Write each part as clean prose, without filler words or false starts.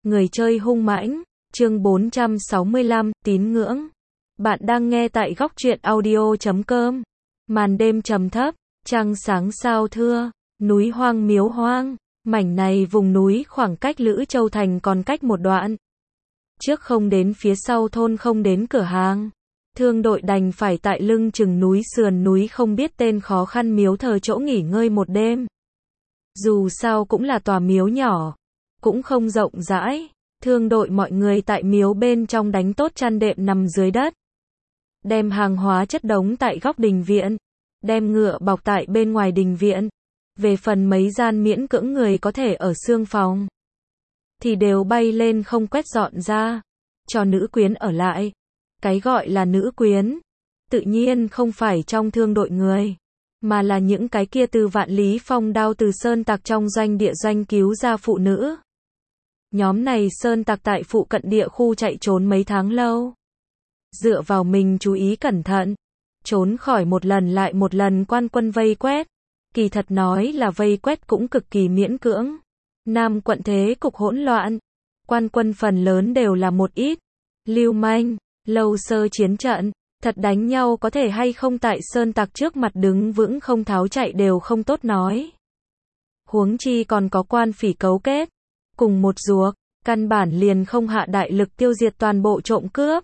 Người chơi hung mãnh, chương 465, tín ngưỡng. Bạn đang nghe tại góc truyện audio.com. Màn đêm trầm thấp, trăng sáng sao thưa, núi hoang miếu hoang, mảnh này vùng núi khoảng cách Lữ Châu Thành còn cách một đoạn. Trước không đến phía sau thôn không đến cửa hàng. Thương đội đành phải tại lưng chừng núi sườn núi không biết tên khó khăn miếu thờ chỗ nghỉ ngơi một đêm. Dù sao cũng là tòa miếu nhỏ, cũng không rộng rãi, thương đội mọi người tại miếu bên trong đánh tốt chăn đệm nằm dưới đất. Đem hàng hóa chất đống tại góc đình viện, đem ngựa bọc tại bên ngoài đình viện. Về phần mấy gian miễn cưỡng người có thể ở xương phòng, thì đều bay lên không quét dọn ra, cho nữ quyến ở lại. Cái gọi là nữ quyến, tự nhiên không phải trong thương đội người, mà là những cái kia từ Vạn Lý Phong đao từ sơn tặc trong doanh địa doanh cứu ra phụ nữ. Nhóm này sơn tặc tại phụ cận địa khu chạy trốn mấy tháng lâu. Dựa vào mình chú ý cẩn thận, trốn khỏi một lần lại một lần quan quân vây quét. Kỳ thật nói là vây quét cũng cực kỳ miễn cưỡng. Nam quận thế cục hỗn loạn, quan quân phần lớn đều là một ít lưu manh, lâu sơ chiến trận, thật đánh nhau có thể hay không tại sơn tặc trước mặt đứng vững không tháo chạy đều không tốt nói. Huống chi còn có quan phỉ cấu kết, cùng một ruột, căn bản liền không hạ đại lực tiêu diệt toàn bộ trộm cướp.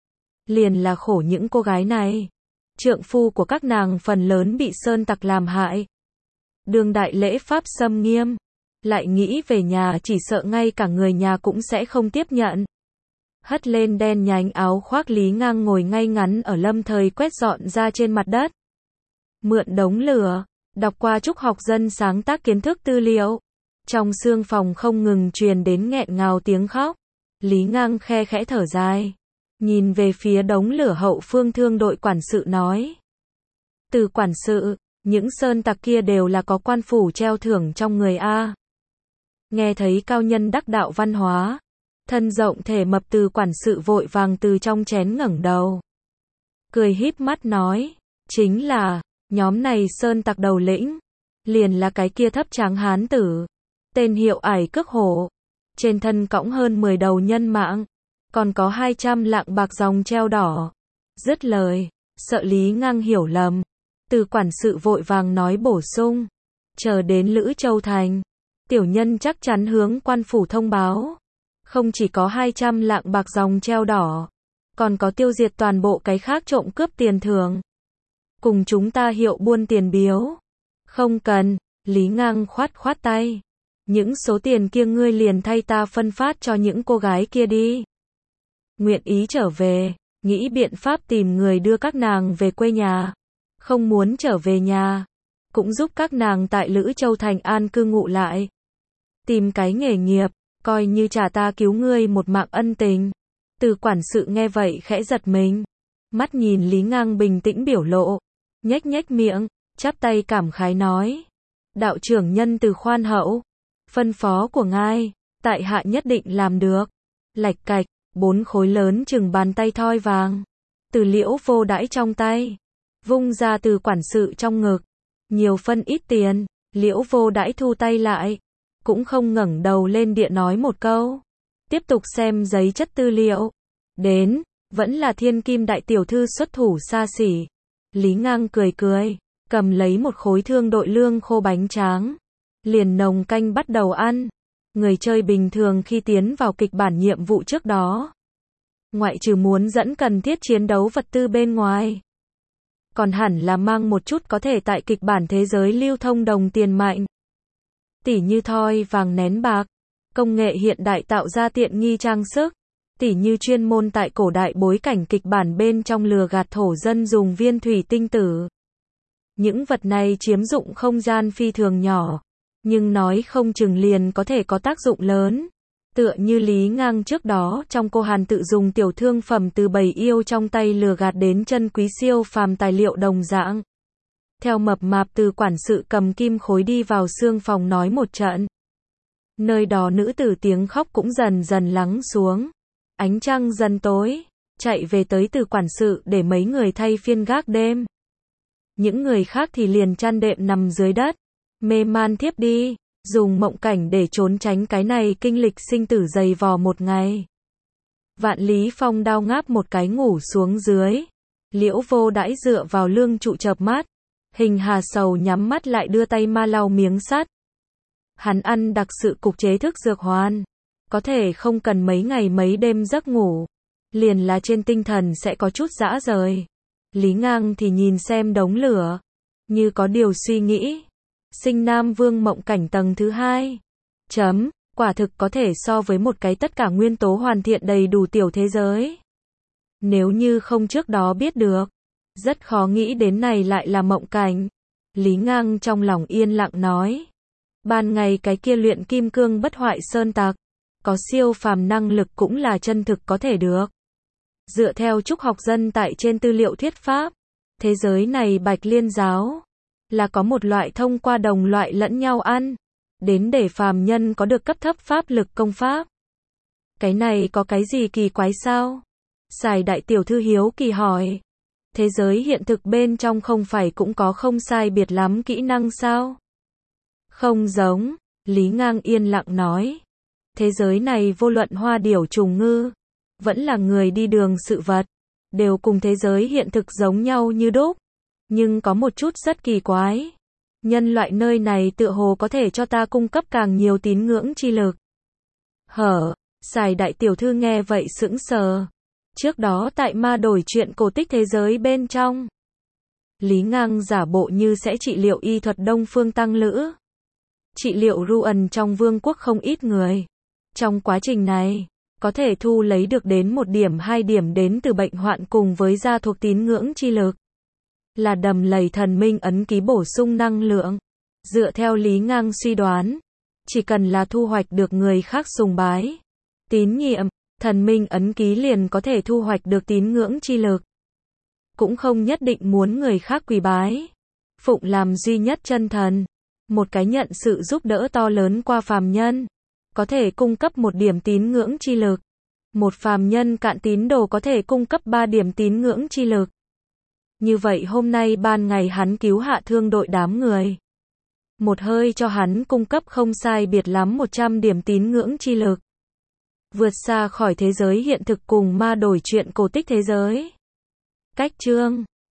Liền là khổ những cô gái này, trượng phu của các nàng phần lớn bị sơn tặc làm hại. Đương đại lễ pháp xâm nghiêm, lại nghĩ về nhà chỉ sợ ngay cả người nhà cũng sẽ không tiếp nhận. Hất lên đen nhánh áo khoác Lý Ngang ngồi ngay ngắn ở lâm thời quét dọn ra trên mặt đất. Mượn đống lửa, đọc qua chúc học dân sáng tác kiến thức tư liệu. Trong xương phòng không ngừng truyền đến nghẹn ngào tiếng khóc. Lý Ngang khe khẽ thở dài, nhìn về phía đống lửa hậu phương thương đội quản sự nói. Từ quản sự, những sơn tặc kia đều là có quan phủ treo thưởng trong người a. Nghe thấy cao nhân đắc đạo văn hóa, thân rộng thể mập từ quản sự vội vàng từ trong chén ngẩng đầu. Cười híp mắt nói, chính là, nhóm này sơn tặc đầu lĩnh, liền là cái kia thấp tráng hán tử, tên hiệu Ải Cước Hổ, trên thân cõng hơn 10 đầu nhân mạng, còn có 200 lạng bạc dòng treo đỏ. Dứt lời, sợ Lý Ngang hiểu lầm, từ quản sự vội vàng nói bổ sung, chờ đến Lữ Châu Thành, tiểu nhân chắc chắn hướng quan phủ thông báo. Không chỉ có 200 lạng bạc dòng treo đỏ, còn có tiêu diệt toàn bộ cái khác trộm cướp tiền thưởng. Cùng chúng ta hiệu buôn tiền biếu. Không cần, Lý Ngang khoát khoát tay. Những số tiền kia ngươi liền thay ta phân phát cho những cô gái kia đi. Nguyện ý trở về, nghĩ biện pháp tìm người đưa các nàng về quê nhà. Không muốn trở về nhà, cũng giúp các nàng tại Lữ Châu Thành an cư ngụ lại. Tìm cái nghề nghiệp, coi như trả ta cứu ngươi một mạng ân tình. Từ quản sự nghe vậy khẽ giật mình, mắt nhìn Lý Ngang bình tĩnh biểu lộ, nhếch nhếch miệng, chắp tay cảm khái nói. Đạo trưởng nhân từ khoan hậu, phân phó của ngài, tại hạ nhất định làm được. Lạch cạch, 4 khối lớn chừng bàn tay thoi vàng, từ Liễu Vô đãi trong tay, vung ra từ quản sự trong ngực, nhiều phân ít tiền. Liễu Vô đãi thu tay lại, cũng không ngẩng đầu lên địa nói một câu, tiếp tục xem giấy chất tư liệu. Đến, vẫn là thiên kim đại tiểu thư xuất thủ xa xỉ. Lý Ngang cười cười, cầm lấy một khối thương đội lương khô bánh tráng, liền nồng canh bắt đầu ăn. Người chơi bình thường khi tiến vào kịch bản nhiệm vụ trước đó, ngoại trừ muốn dẫn cần thiết chiến đấu vật tư bên ngoài, còn hẳn là mang một chút có thể tại kịch bản thế giới lưu thông đồng tiền mạnh. Tỉ như thoi vàng nén bạc, công nghệ hiện đại tạo ra tiện nghi trang sức, tỉ như chuyên môn tại cổ đại bối cảnh kịch bản bên trong lừa gạt thổ dân dùng viên thủy tinh tử. Những vật này chiếm dụng không gian phi thường nhỏ, nhưng nói không chừng liền có thể có tác dụng lớn. Tựa như Lý Ngang trước đó trong cô Hàn tự dùng tiểu thương phẩm từ bầy yêu trong tay lừa gạt đến chân quý siêu phàm tài liệu đồng dạng. Theo mập mạp từ quản sự cầm kim khối đi vào xương phòng nói một trận. Nơi đó nữ tử tiếng khóc cũng dần dần lắng xuống. Ánh trăng dần tối, chạy về tới từ quản sự để mấy người thay phiên gác đêm. Những người khác thì liền chăn đệm nằm dưới đất, mê man thiếp đi. dùng mộng cảnh để trốn tránh cái này kinh lịch sinh tử dày vò một ngày. Vạn Lý Phong đao ngáp một cái ngủ xuống dưới. Liễu Vô Đãi dựa vào lương trụ chợp mắt. Hình Hà Sầu nhắm mắt lại đưa tay ma lau miếng sắt. Hắn ăn đặc sự cục chế thức dược hoàn. Có thể không cần mấy ngày mấy đêm giấc ngủ. Liền là trên tinh thần sẽ có chút dã rời. Lý Ngang thì nhìn xem đống lửa. Như có điều suy nghĩ. Sinh Nam Vương mộng cảnh tầng thứ 2. Quả thực có thể so với một cái tất cả nguyên tố hoàn thiện đầy đủ tiểu thế giới. Nếu như không trước đó biết được. Rất khó nghĩ đến này lại là mộng cảnh. Lý Ngang trong lòng yên lặng nói. Ban ngày cái kia luyện kim cương bất hoại sơn tặc. Có siêu phàm năng lực cũng là chân thực có thể được. Dựa theo Trúc Học Dân tại trên tư liệu thuyết pháp. Thế giới này Bạch Liên giáo. Là có một loại thông qua đồng loại lẫn nhau ăn. Đến để phàm nhân có được cấp thấp pháp lực công pháp. Cái này có cái gì kỳ quái sao? Sài đại tiểu thư hiếu kỳ hỏi. Thế giới hiện thực bên trong không phải cũng có không sai biệt lắm kỹ năng sao? Không giống, Lý Ngang yên lặng nói. Thế giới này vô luận hoa điểu trùng ngư, vẫn là người đi đường sự vật, đều cùng thế giới hiện thực giống nhau như đúc. Nhưng có một chút rất kỳ quái. Nhân loại nơi này tựa hồ có thể cho ta cung cấp càng nhiều tín ngưỡng chi lực. Sài đại tiểu thư nghe vậy sững sờ. Trước đó tại ma đổi chuyện cổ tích thế giới bên trong. Lý Ngang giả bộ như sẽ trị liệu y thuật Đông Phương Tăng Lữ. Trị liệu Ruan trong vương quốc không ít người. Trong quá trình này, có thể thu lấy được đến 1 điểm 2 điểm đến từ bệnh hoạn cùng với gia thuộc tín ngưỡng chi lực. Là đầm lầy thần minh ấn ký bổ sung năng lượng. Dựa theo Lý Ngang suy đoán, chỉ cần là thu hoạch được người khác sùng bái, tín nhiệm, thần minh ấn ký liền có thể thu hoạch được tín ngưỡng chi lực. Cũng không nhất định muốn người khác quỳ bái, phụng làm duy nhất chân thần. Một cái nhận sự giúp đỡ to lớn qua phàm nhân, có thể cung cấp 1 điểm tín ngưỡng chi lực. Một phàm nhân cạn tín đồ có thể cung cấp 3 điểm tín ngưỡng chi lực. Như vậy hôm nay ban ngày hắn cứu hạ thương đội đám người. Một hơi cho hắn cung cấp không sai biệt lắm 100 điểm tín ngưỡng chi lực. Vượt xa khỏi thế giới hiện thực cùng ma đổi chuyện cổ tích thế giới. Cách chương